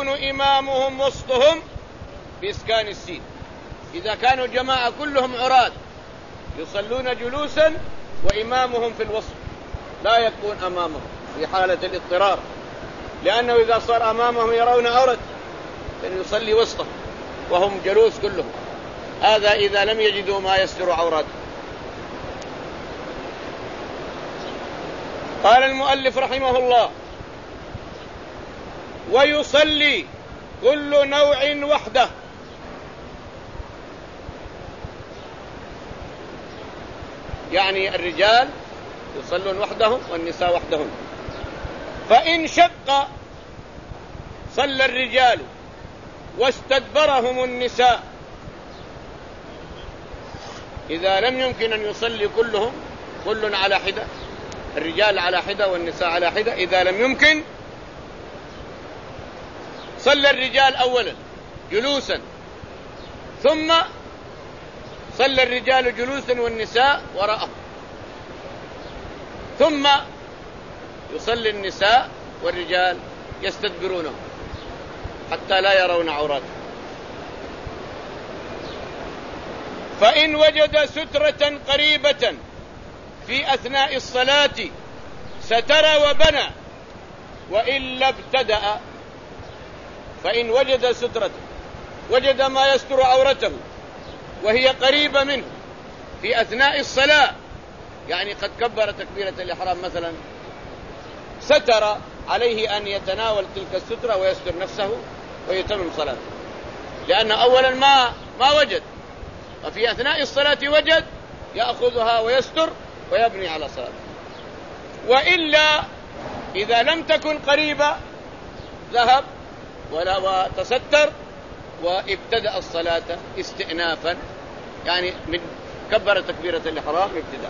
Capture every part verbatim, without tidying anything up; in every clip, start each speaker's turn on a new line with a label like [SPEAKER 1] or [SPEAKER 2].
[SPEAKER 1] ويكون إمامهم وسطهم بإسكان السين. إذا كانوا جماعة كلهم عراة يصلون جلوسا وإمامهم في الوسط لا يكون أمامهم في حالة الاضطرار، لأنه إذا صار أمامهم يرون عورة أن يصلي وسطهم وهم جلوس كلهم. هذا إذا لم يجدوا ما يستر عوراتهم. قال المؤلف رحمه الله: ويصلي كل نوع وحده. يعني الرجال يصلون وحدهم والنساء وحدهم. فإن شق صلى الرجال واستدبرهم النساء، إذا لم يمكن أن يصلي كلهم كل على حدة، الرجال على حدة والنساء على حدة، إذا لم يمكن صلى الرجال أولا جلوسا، ثم صلى الرجال جلوسا والنساء وراءهم، ثم يصلي النساء والرجال يستدبرونهم حتى لا يرون عوراتهم. فإن وجد سترة قريبة في أثناء الصلاة ستر وبنى، وإلا ابتدأ. فإن وجد سترة، وجد ما يستر عورته وهي قريبة منه في أثناء الصلاة، يعني قد كبر تكبيرة الإحرام مثلا، ستر عليه أن يتناول تلك السترة ويستر نفسه ويتمم صلاته، لأن أولا ما ما وجد، وفي أثناء الصلاة وجد يأخذها ويستر ويبني على صلاته. وإلا إذا لم تكن قريبة ذهب ولا وتستر وابتدأ الصلاة استئنافا، يعني من كبر تكبيرة الإحرام ابتداء.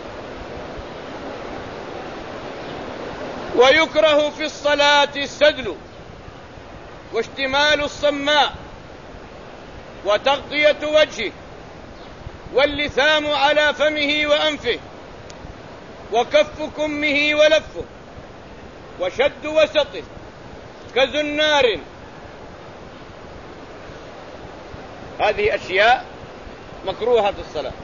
[SPEAKER 1] ويكره في الصلاة السدل واشتمال الصماء وتغطية وجهه واللثام على فمه وأنفه وكف كمه ولفه وشد وسطه كزنار. هذه أشياء مكروهة في الصلاة.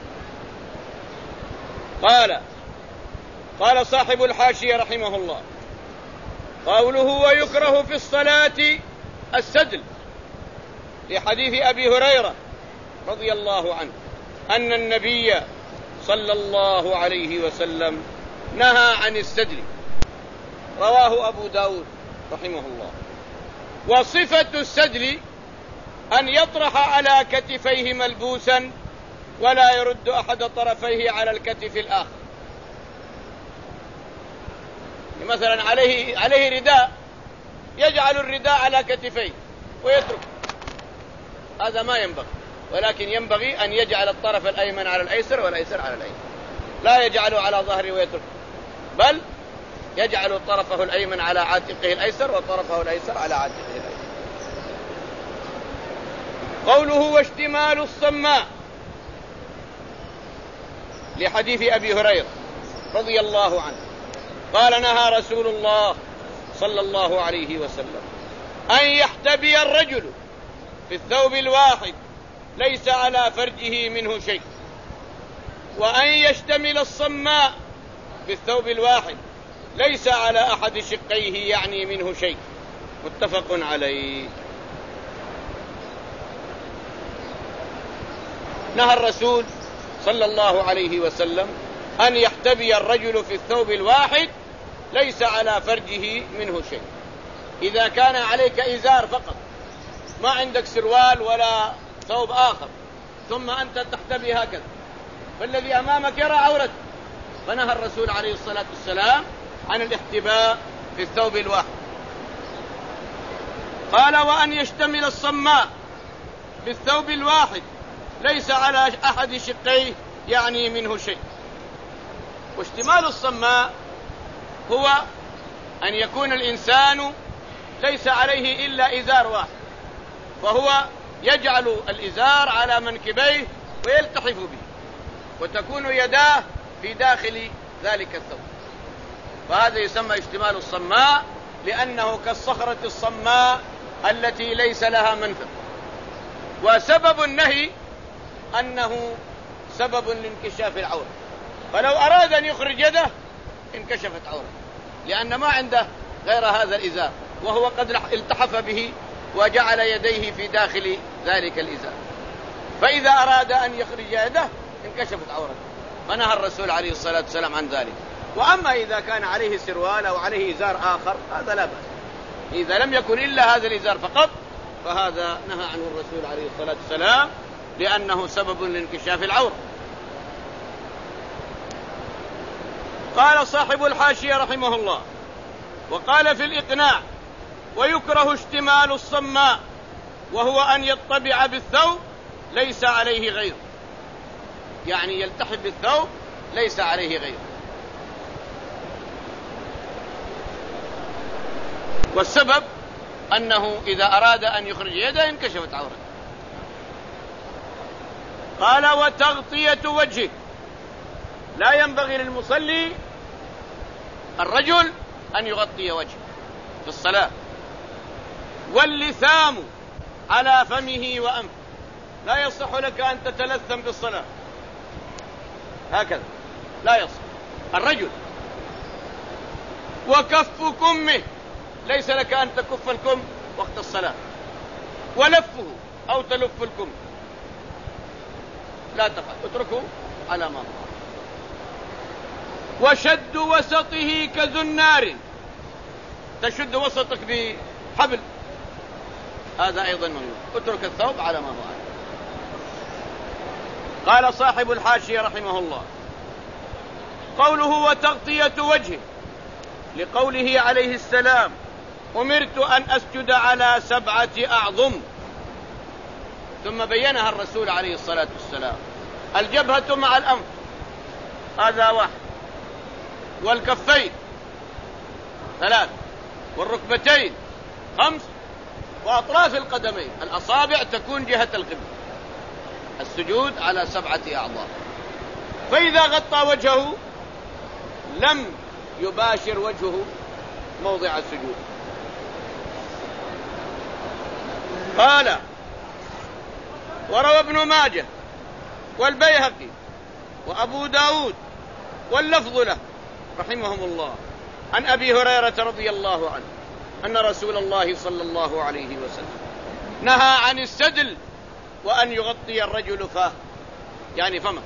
[SPEAKER 1] قال قال صاحب الحاشية رحمه الله: قوله ويكره في الصلاة السدل لحديث أبي هريرة رضي الله عنه أن النبي صلى الله عليه وسلم نهى عن السدل، رواه أبو داود رحمه الله. وصفة السدل أن يطرح على كتفيه ملبوسا ولا يرد أحد طرفيه على الكتف الآخر. مثلا عليه عليه رداء، يجعل الرداء على كتفيه ويترك، هذا ما ينبغي، ولكن ينبغي أن يجعل الطرف الأيمن على الأيسر والأيسر على الأيمن، لا يجعله على ظهره ويترك، بل يجعل طرفه الأيمن على عاتقه الأيسر وطرفه الأيسر على عاتقه الأيسر. قوله واشتمال الصماء لحديث أبي هريرة رضي الله عنه قال: نهى رسول الله صلى الله عليه وسلم أن يحتبي الرجل في الثوب الواحد ليس على فرجه منه شيء، وأن يشتمل الصماء في الثوب الواحد ليس على أحد شقيه يعني منه شيء. متفق عليه. نهى الرسول صلى الله عليه وسلم أن يحتبي الرجل في الثوب الواحد ليس على فرجه منه شيء. إذا كان عليك إزار فقط، ما عندك سروال ولا ثوب آخر، ثم أنت تحتبي هكذا، فالذي أمامك يرى عورتك، فنهى الرسول عليه الصلاة والسلام عن الاحتباء في الثوب الواحد. قال: وأن يشتمل الصماء بالثوب الواحد ليس على أحد شقيه يعني منه شيء. واشتمال الصماء هو أن يكون الإنسان ليس عليه إلا إزار واحد، فهو يجعل الإزار على منكبيه ويلتحف به، وتكون يداه في داخل ذلك الثوب، فهذا يسمى اشتمال الصماء، لأنه كالصخرة الصماء التي ليس لها منفذ. وسبب النهي أنه سبب لانكشاف العورة، فلو أراد أن يخرج يده انكشفت عورة، لأن ما عنده غير هذا الإزار، وهو قد التحف به وجعل يديه في داخل ذلك الإزار، فإذا أراد أن يخرج يده انكشفت عورته، فنهى الرسول عليه الصلاة والسلام عن ذلك. وأما إذا كان عليه سروال أو عليه إزار آخر هذا لا بأس، إذا لم يكن إلا هذا الإزار فقط فهذا نهى عنه الرسول عليه الصلاة والسلام لأنه سبب لانكشاف العورة. قال صاحب الحاشية رحمه الله: وقال في الإقناع: ويكره اشتمال الصماء، وهو أن يطبع بالثوب ليس عليه غير، يعني يلتحف بالثوب ليس عليه غير. والسبب أنه إذا أراد أن يخرج يده انكشفت عورته. قال: وتغطية وجهه، لا ينبغي للمصلي الرجل أن يغطي وجهه في الصلاة. واللثام على فمه وأنفه، لا يصح لك أن تتلثم بالصلاة هكذا، لا يصح الرجل. وكف كمه، ليس لك أن تكف الكم وقت الصلاة. ولفه أو تلف الكم لا تفعل، اتركه على ما هو. وشد وسطه كزنار، تشد وسطك بحبل، هذا أيضا ممنوع، اترك الثوب على ما هو عليه. قال صاحب الحاشية رحمه الله: قوله وتغطية وجهه، لقوله عليه السلام: أمرت أن أسجد على سبعة أعظم، ثم بينها الرسول عليه الصلاة والسلام: الجبهة مع الأنف هذا واحد، والكفين ثلاث، والركبتين خمس، وأطراف القدمين الأصابع تكون جهة القبلة. السجود على سبعة أعضاء. فإذا غطى وجهه لم يباشر وجهه موضع السجود. قال: وروى ابن ماجه والبيهقي وأبو داود واللفظ له رحمهم الله عن أبي هريرة رضي الله عنه أن رسول الله صلى الله عليه وسلم نهى عن السدل وأن يغطي الرجل فاه، يعني فمه.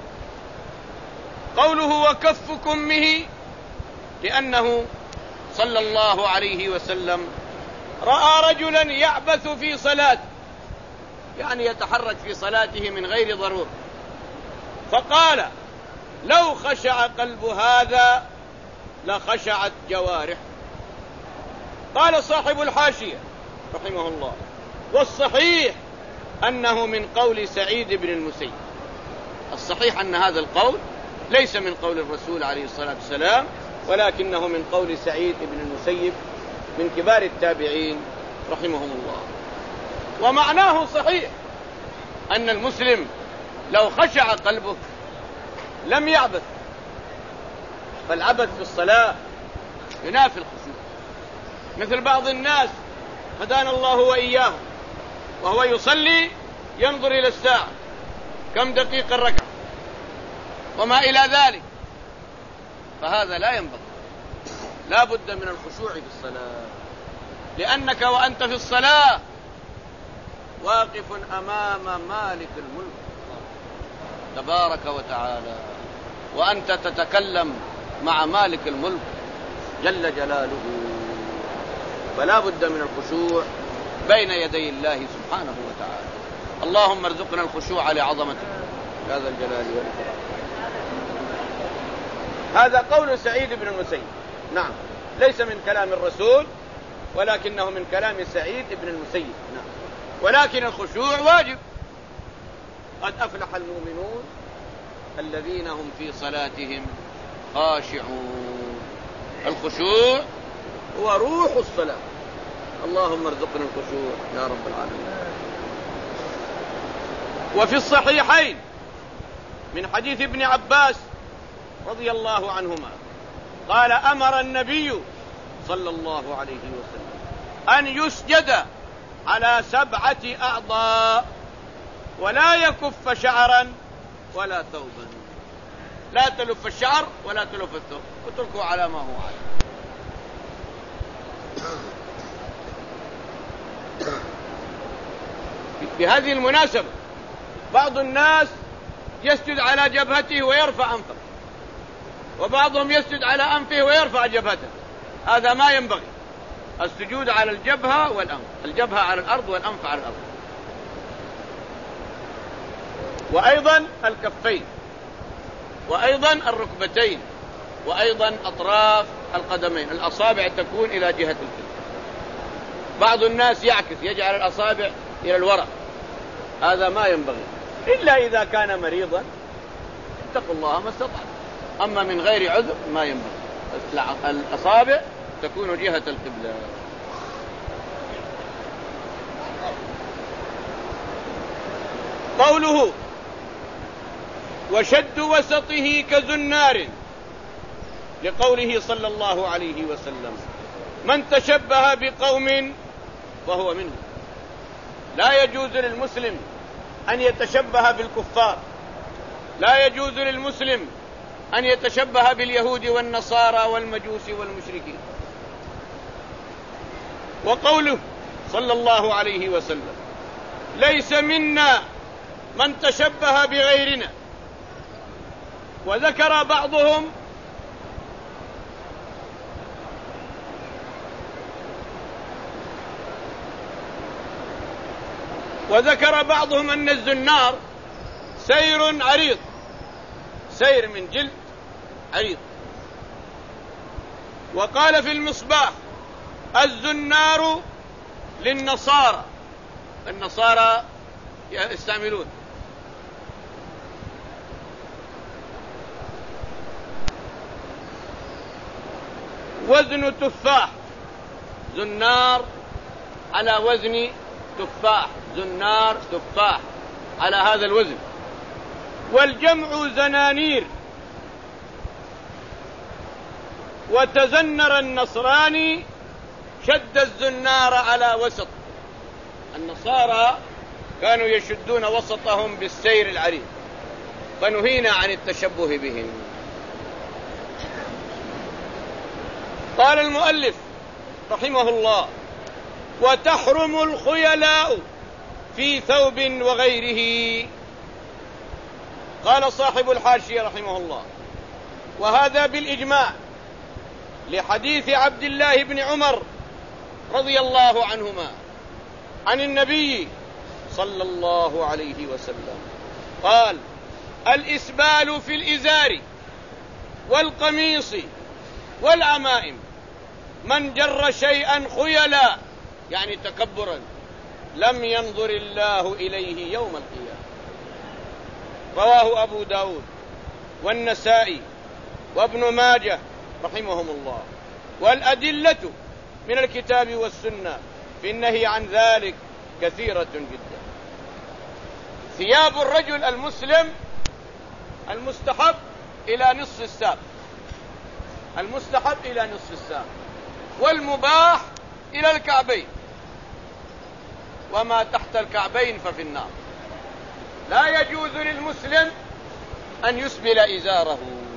[SPEAKER 1] قوله وكف كمه، لأنه صلى الله عليه وسلم رأى رجلا يعبث في صلاته، يعني يتحرك في صلاته من غير ضرورة، فقال: لو خشع قلب هذا لخشعت جوارح. قال صاحب الحاشية رحمه الله: والصحيح أنه من قول سعيد بن المسيب. الصحيح أن هذا القول ليس من قول الرسول عليه الصلاة والسلام، ولكنه من قول سعيد بن المسيب من كبار التابعين رحمهم الله. ومعناه صحيح، أن المسلم لو خشع قلبه لم يعبث، فالعبث في الصلاة ينافي الخشوع. مثل بعض الناس هدانا الله وإياه وهو يصلي ينظر إلى الساعة كم دقيقة الركعة وما إلى ذلك، فهذا لا ينبغي. لا بد من الخشوع في الصلاة، لأنك وأنت في الصلاة واقف أمام مالك الملك تبارك وتعالى، وأنت تتكلم مع مالك الملك جل جلاله، فلا بد من الخشوع بين يدي الله سبحانه وتعالى. اللهم ارزقنا الخشوع لعظمتك يا ذا الجلال والإكرام. هذا قول سعيد بن المسيب، نعم، ليس من كلام الرسول ولكنه من كلام سعيد بن المسيب، نعم. ولكن الخشوع واجب. قد أفلح المؤمنون الذين هم في صلاتهم خاشعون. الخشوع هو روح الصلاة. اللهم ارزقنا الخشوع يا رب العالمين. وفي الصحيحين من حديث ابن عباس رضي الله عنهما قال: أمر النبي صلى الله عليه وسلم أن يسجد على سبعة أعضاء، ولا يكف شعرا ولا ثوبا. لا تلف الشعر ولا تلف الثوب، واتركه على ما هو عليه. بهذه المناسبة بعض الناس يسجد على جبهته ويرفع أنفه، وبعضهم يسجد على أنفه ويرفع جبهته. هذا ما ينبغي. السجود على الجبهة والأنف، الجبهة على الأرض والأنف على الأرض. وأيضا الكفين، وأيضا الركبتين، وأيضا أطراف القدمين. الأصابع تكون إلى جهة القبلة. بعض الناس يعكس، يجعل الأصابع إلى الوراء. هذا ما ينبغي، إلا إذا كان مريضا اتقوا الله ما استطعت. أما من غير عذر ما ينبغي. الأصابع تكون جهة القبلة. قوله وشد وسطه كزنار، لقوله صلى الله عليه وسلم من تشبه بقوم فهو منهم. لا يجوز للمسلم أن يتشبه بالكفار، لا يجوز للمسلم أن يتشبه باليهود والنصارى والمجوس والمشركين. وقوله صلى الله عليه وسلم ليس منا من تشبه بغيرنا. وذكر بعضهم وذكر بعضهم أن الزنار سير عريض، سير من جلد عريض. وقال في المصباح الزنار للنصارى، النصارى يستعملون. وزن تفاح، زنار على وزن تفاح، زنار تفاح على هذا الوزن. والجمع زنانير. وتزنر النصراني شد الزنار على وسط. النصارى كانوا يشدون وسطهم بالسير العريض، فنهينا عن التشبه بهم. قال المؤلف رحمه الله وتحرم الخيلاء في ثوب وغيره. قال صاحب الحاشية رحمه الله وهذا بالإجماع، لحديث عبد الله بن عمر رضي الله عنهما عن النبي صلى الله عليه وسلم قال الإسبال في الإزار والقميص والعمائم من جر شيئا خيلا، يعني تكبرا، لم ينظر الله إليه يوم القيامة. رواه أبو داود والنسائي وابن ماجه رحمهم الله. والأدلة من الكتاب والسنة في النهي عن ذلك كثيرة جدا. ثياب الرجل المسلم المستحب إلى نصف الساق، المستحب إلى نصف الساق، والمباح إلى الكعبين، وما تحت الكعبين ففي النار. لا يجوز للمسلم أن يسبل إزاره.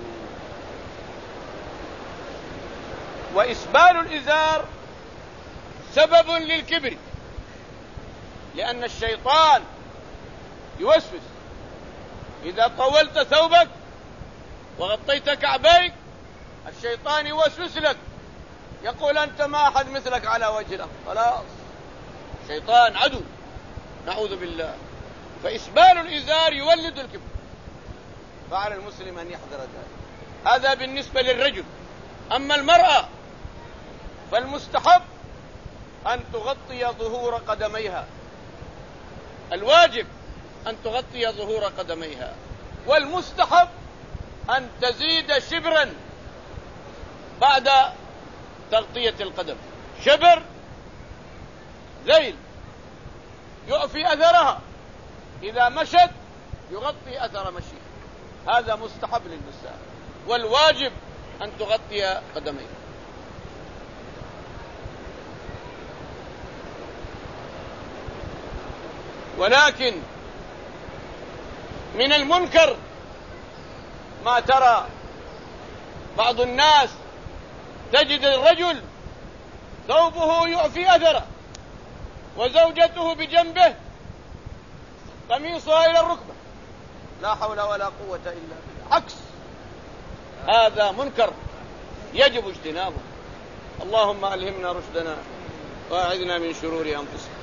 [SPEAKER 1] وإسبال الإزار سبب للكبر، لأن الشيطان يوسوس. إذا طولت ثوبك وغطيت كعبيك الشيطان يوسوس لك، يقول أنت ما أحد مثلك على وجه الأرض. خلاص، الشيطان عدو، نعوذ بالله. فإسبال الإزار يولد الكبر، فعلى المسلم أن يحذر ذلك. هذا بالنسبة للرجل. أما المرأة فالمستحب أن تغطي ظهور قدميها، الواجب أن تغطي ظهور قدميها، والمستحب أن تزيد شبرا بعد تغطية القدم، شبر ذيل يعفي أثرها، إذا مشت يغطي أثر مشيها. هذا مستحب للنساء، والواجب أن تغطي قدميها. ولكن من المنكر ما ترى بعض الناس تجد الرجل ثوبه يعفي أثره وزوجته بجنبه قميصها إلى الركبة، لا حول ولا قوة إلا بالله، عكس هذا منكر يجب اجتنابه. اللهم ألهمنا رشدنا وأعذنا من شرور أنفسنا.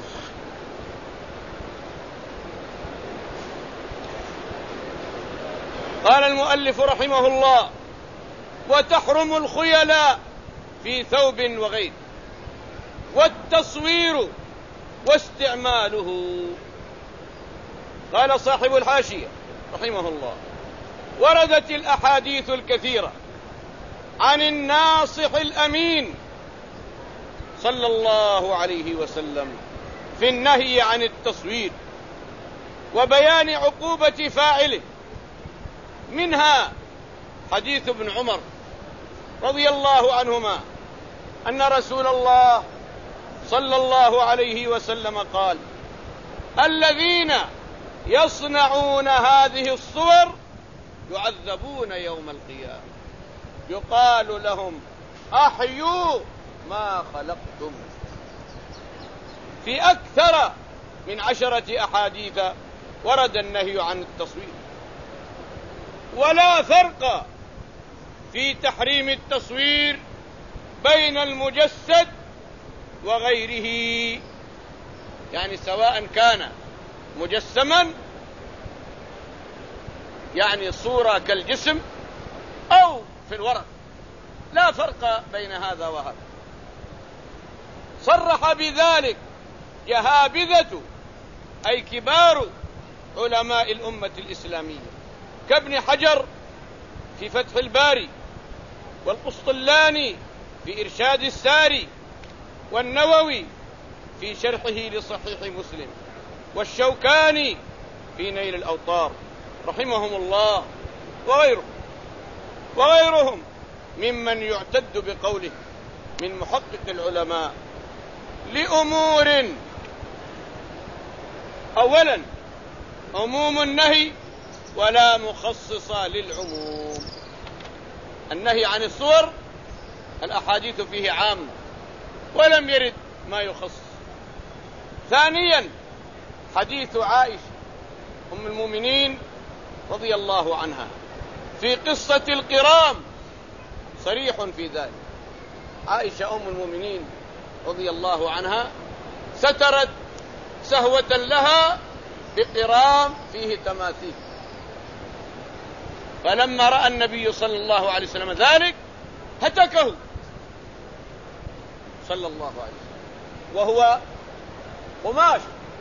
[SPEAKER 1] قال المؤلف رحمه الله: وتحرم الخيلاء في ثوب وغيره، والتصوير واستعماله. قال صاحب الحاشية رحمه الله: وردت الأحاديث الكثيرة عن الناصح الأمين صلى الله عليه وسلم في النهي عن التصوير وبيان عقوبة فاعله، منها حديث ابن عمر رضي الله عنهما أن رسول الله صلى الله عليه وسلم قال: الذين يصنعون هذه الصور يعذبون يوم القيامة، يقال لهم: أحيوا ما خلقتم. في أكثر من عشرة أحاديث ورد النهي عن التصوير. ولا فرق في تحريم التصوير بين المجسد وغيره، يعني سواء كان مجسما يعني صورة كالجسم أو في الورق، لا فرق بين هذا وهذا. صرح بذلك جهابذة أي كبار علماء الأمة الإسلامية كابن حجر في فتح الباري، والقسطلاني في إرشاد الساري، والنووي في شرحه لصحيح مسلم، والشوكاني في نيل الأوطار رحمهم الله، وغيرهم وغيرهم ممن يعتد بقوله من محقق العلماء لأمور: أولا عموم النهي ولا مخصص للعموم. النهي عن الصور الأحاديث فيه عامة ولم يرد ما يخصص. ثانيا حديث عائشة أم المؤمنين رضي الله عنها في قصة القرام صريح في ذلك. عائشة أم المؤمنين رضي الله عنها سترت سهوة لها بقرام فيه تماثيل، فلما رأى النبي صلى الله عليه وسلم ذلك هتكه صلى الله عليه وسلم، وهو قماش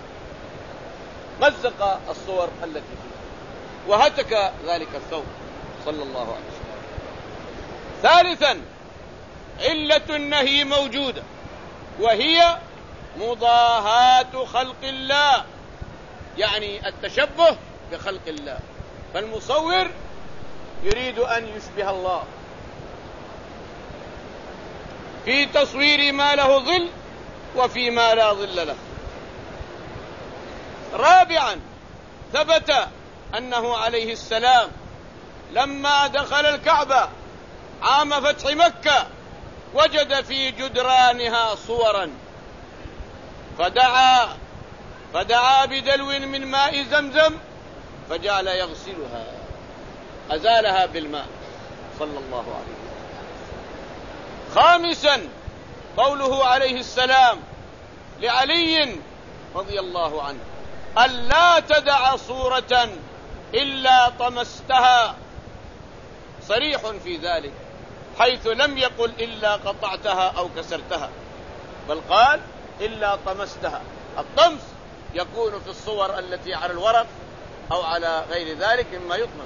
[SPEAKER 1] مزق الصور التي فيه وهتك ذلك الثوب صلى الله عليه وسلم. ثالثا علة النهي موجودة، وهي مضاهاة خلق الله، يعني التشبه بخلق الله، فالمصور يريد أن يشبه الله في تصوير ما له ظل وفي ما لا ظل له. رابعا ثبت أنه عليه السلام لما دخل الكعبة عام فتح مكة وجد في جدرانها صورا، فدعا فدعا بدلو من ماء زمزم فجعل يغسلها، أزالها بالماء صلى الله عليه وسلم. خامسا قوله عليه السلام لعلي رضي الله عنه: ألا تدع صورة إلا طمستها، صريح في ذلك، حيث لم يقل إلا قطعتها أو كسرتها، بل قال إلا طمستها. الطمس يكون في الصور التي على الورق أو على غير ذلك مما يطمس.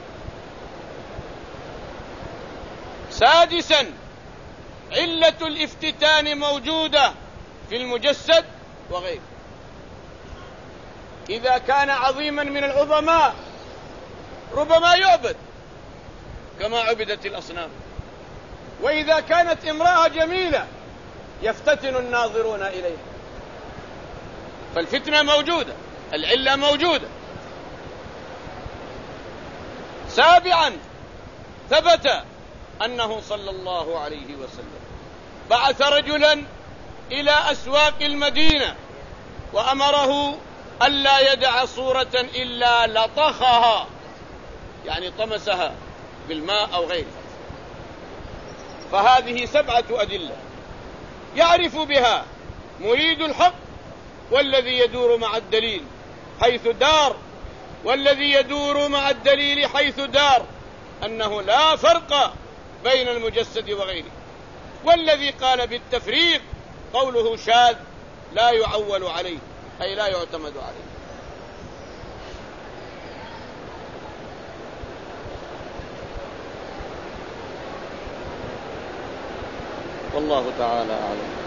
[SPEAKER 1] سادسا علة الافتتان موجودة في المجسد وغيره. إذا كان عظيما من العظماء ربما يعبد كما عبدت الأصنام، وإذا كانت امرأة جميلة يفتتن الناظرون إليها، فالفتنة موجودة. العلة موجودة. سابعا ثبت أنه صلى الله عليه وسلم بعث رجلا إلى أسواق المدينة وأمره ألا يدع صورة إلا لطخها، يعني طمسها بالماء أو غيره. فهذه سبعة أدلة يعرف بها مريد الحق والذي يدور مع الدليل حيث دار، والذي يدور مع الدليل حيث دار، أنه لا فرق بين المجسد وغيره. والذي قال بالتفريق قوله شاذ لا يعول عليه، أي لا يعتمد عليه. والله تعالى أعلم.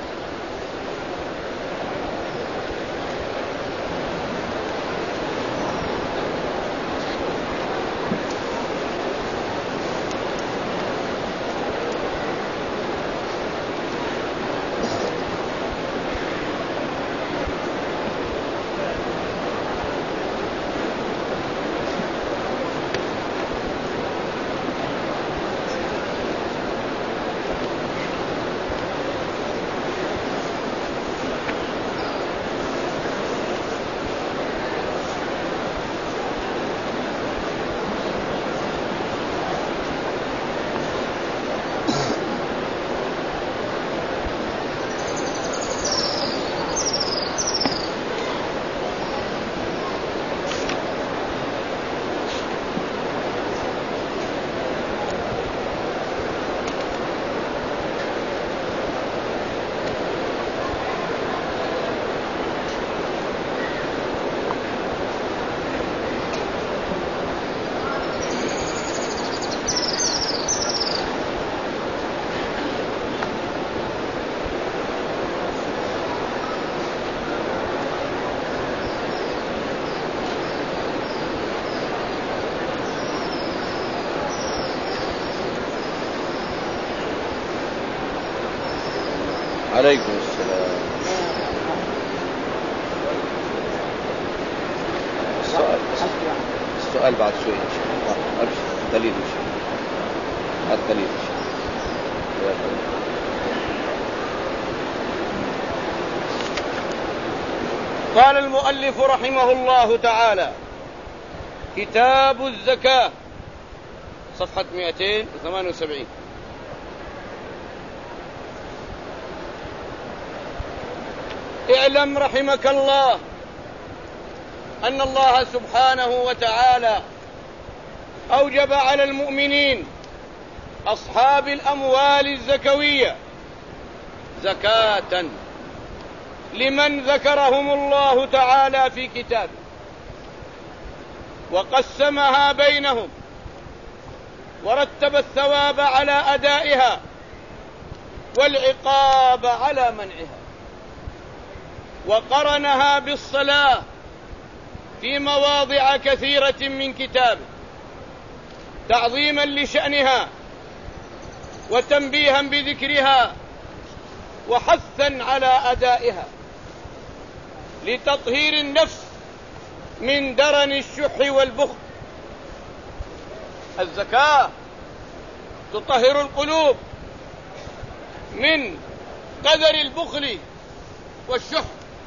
[SPEAKER 1] عليكم السلام. السؤال السؤال بعد شوي إن شاء الله. أبشر دليل إن شاء الله. الدليل إن شاء الله. قال المؤلف رحمه الله تعالى: كتاب الزكاة، صفحة مئتين وثمانية وسبعين. اعلم رحمك الله أن الله سبحانه وتعالى أوجب على المؤمنين أصحاب الأموال الزكوية زكاة لمن ذكرهم الله تعالى في كتابه، وقسمها بينهم ورتب الثواب على أدائها والعقاب على منعها، وقرنها بالصلاة في مواضع كثيرة من كتابه تعظيما لشأنها وتنبيها بذكرها وحثا على أدائها لتطهير النفس من درن الشح والبخل. الزكاة تطهر القلوب من قدر البخل والشح،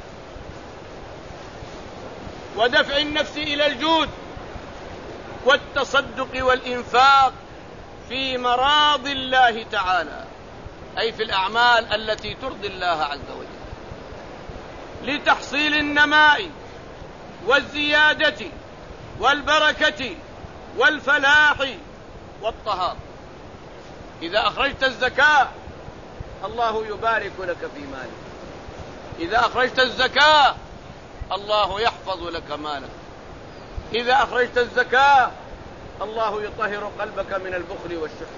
[SPEAKER 1] ودفع النفس إلى الجود والتصدق والإنفاق في مراضي الله تعالى، أي في الأعمال التي ترضي الله عز وجل، لتحصيل النماء والزيادة والبركة والفلاح والطهارة. إذا أخرجت الزكاة الله يبارك لك في مالك، إذا أخرجت الزكاة الله يحفظ لك مالك، إذا أخرجت الزكاة الله يطهر قلبك من البخل والشح.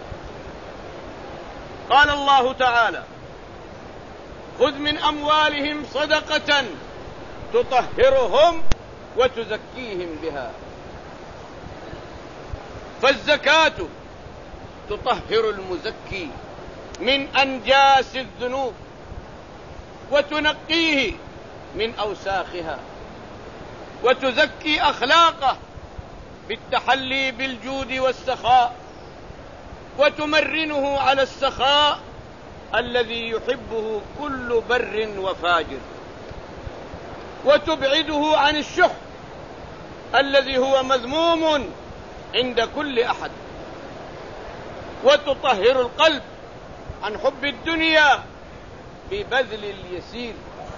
[SPEAKER 1] قال الله تعالى: خذ من أموالهم صدقة تطهرهم وتزكيهم بها. فالزكاة تطهر المزكي من أنجاس الذنوب وتنقيه من أوساخها، وتزكي أخلاقه بالتحلي بالجود والسخاء، وتمرنه على السخاء الذي يحبه كل بر وفاجر، وتبعده عن الشح الذي هو مذموم عند كل أحد، وتطهر القلب عن حب الدنيا ببذل اليسير،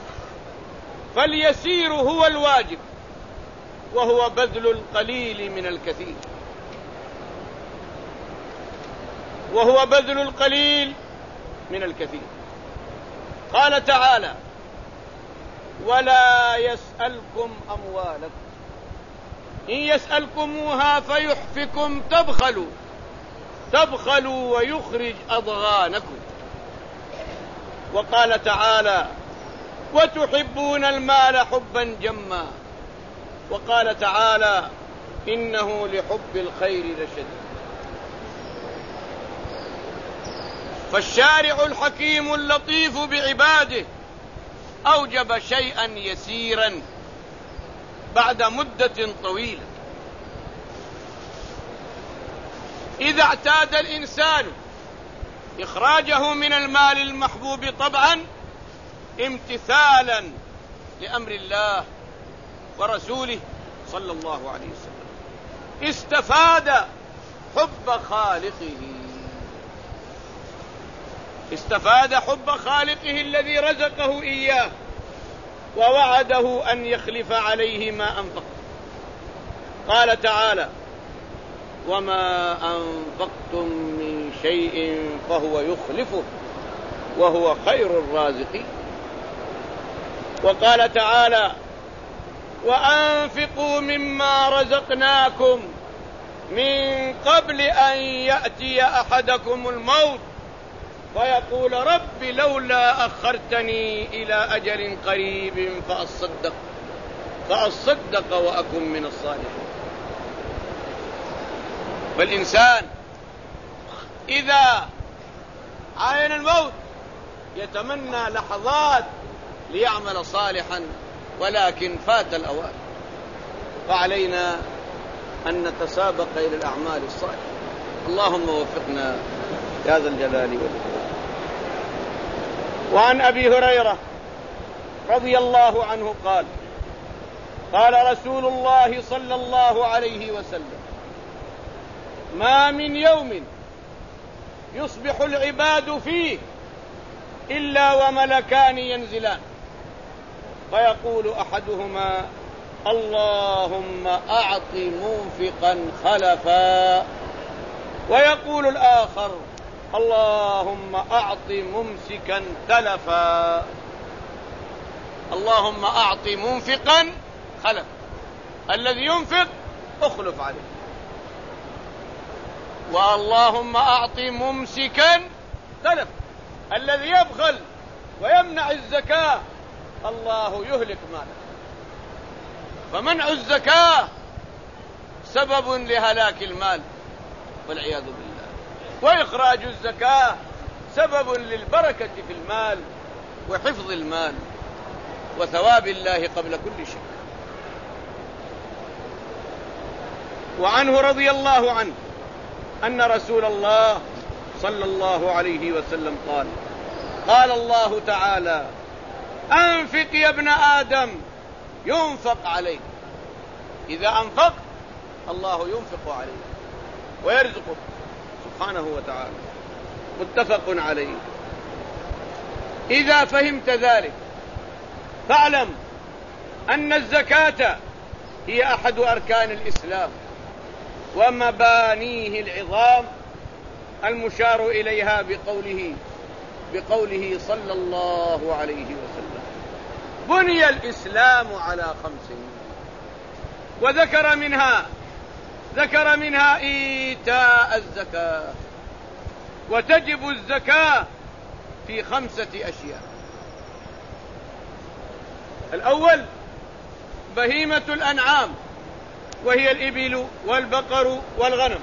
[SPEAKER 1] فاليسير هو الواجب، وهو بذل القليل من الكثير، وهو بذل القليل من الكثير. قال تعالى: ولا يسألكم أموالكم إن يسألكموها فيحفكم تبخلوا تبخلوا ويخرج أضغانكم. وقال تعالى: وتحبون المال حبا جما. وقال تعالى: إنه لحب الخير لشديد. فالشارع الحكيم اللطيف بعباده أوجب شيئا يسيرا بعد مدة طويلة. إذا اعتاد الإنسان إخراجه من المال المحبوب طبعا امتثالا لأمر الله ورسوله صلى الله عليه وسلم، استفاد حب خالقه استفاد حب خالقه الذي رزقه إياه ووعده أن يخلف عليه ما أنفق. قال تعالى: وما أنفقتم من شيء فهو يخلفه وهو خير الرازقين. وقال تعالى: وأنفقوا مما رزقناكم من قبل أن يأتي أحدكم الموت فيقول رب لولا أخرتني إلى أجل قريب فأصدق فأصدق وأكن من الصالحين. فالإنسان إذا عاين الموت يتمنى لحظات ليعمل صالحا، ولكن فات الأوان، فعلينا أن نتسابق إلى الأعمال الصالحة. اللهم وفقنا يا ذا الجلال والإكرام. وعن أبي هريرة رضي الله عنه قال: قال رسول الله صلى الله عليه وسلم: ما من يوم يصبح العباد فيه إلا وملكان ينزلان فيقول أحدهما: اللهم أعط منفقا خلفا، ويقول الآخر: اللهم أعط ممسكا تلفا. اللهم أعط منفقا خلفا، الذي ينفق أخلف عليه. واللهم أعط ممسكا تلف، الذي يبخل ويمنع الزكاة الله يهلك ماله. فمنع الزكاة سبب لهلاك المال والعياذ بالله، وإخراج الزكاة سبب للبركة في المال وحفظ المال وثواب الله قبل كل شيء. وعنه رضي الله عنه أن رسول الله صلى الله عليه وسلم قال: قال الله تعالى: أنفق يا ابن آدم ينفق عليك. إذا أنفق الله ينفق عليك ويرزقك سبحانه وتعالى. متفق عليه. إذا فهمت ذلك فاعلم أن الزكاة هي أحد أركان الإسلام ومبانيه العظام المشار إليها بقوله بقوله صلى الله عليه وسلم: بني الإسلام على خمس، وذكر منها ذكر منها إيتاء الزكاة. وتجب الزكاة في خمسة أشياء: الأول بهيمة الأنعام، وهي الإبل والبقر والغنم.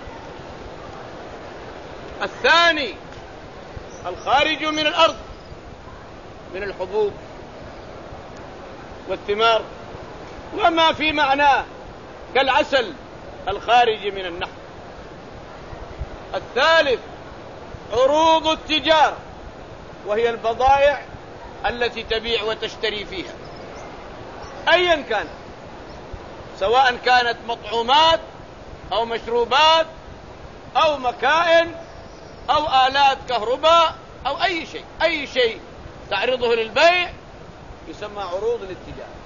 [SPEAKER 1] الثاني الخارج من الأرض من الحبوب والثمار وما في معناه كالعسل الخارج من النحل. الثالث عروض التجارة، وهي البضائع التي تبيع وتشتري فيها أيا كانت، سواء كانت مطعومات أو مشروبات أو مكائن أو آلات كهرباء أو أي شيء، أي شيء تعرضه للبيع يسمى عروض للتجارة.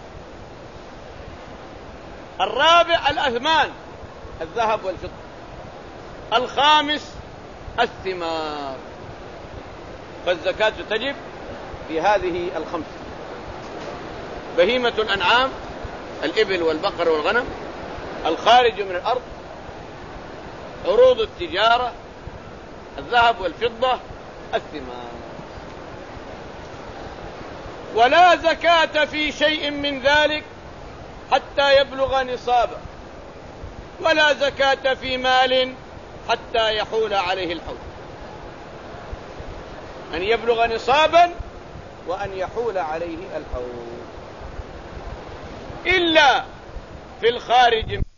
[SPEAKER 1] الرابع الأثمان، الذهب والفضة. الخامس الثمار، فالزكاة تجب في هذه الخمس: بهيمة الأنعام، الإبل والبقر والغنم، الخارج من الأرض، عروض التجارة، الذهب والفضة، الثمار. ولا زكاة في شيء من ذلك حتى يبلغ نصابا، ولا زكاة في مال حتى يحول عليه الحول. أن يبلغ نصابا وأن يحول عليه الحول، إلا في الخارج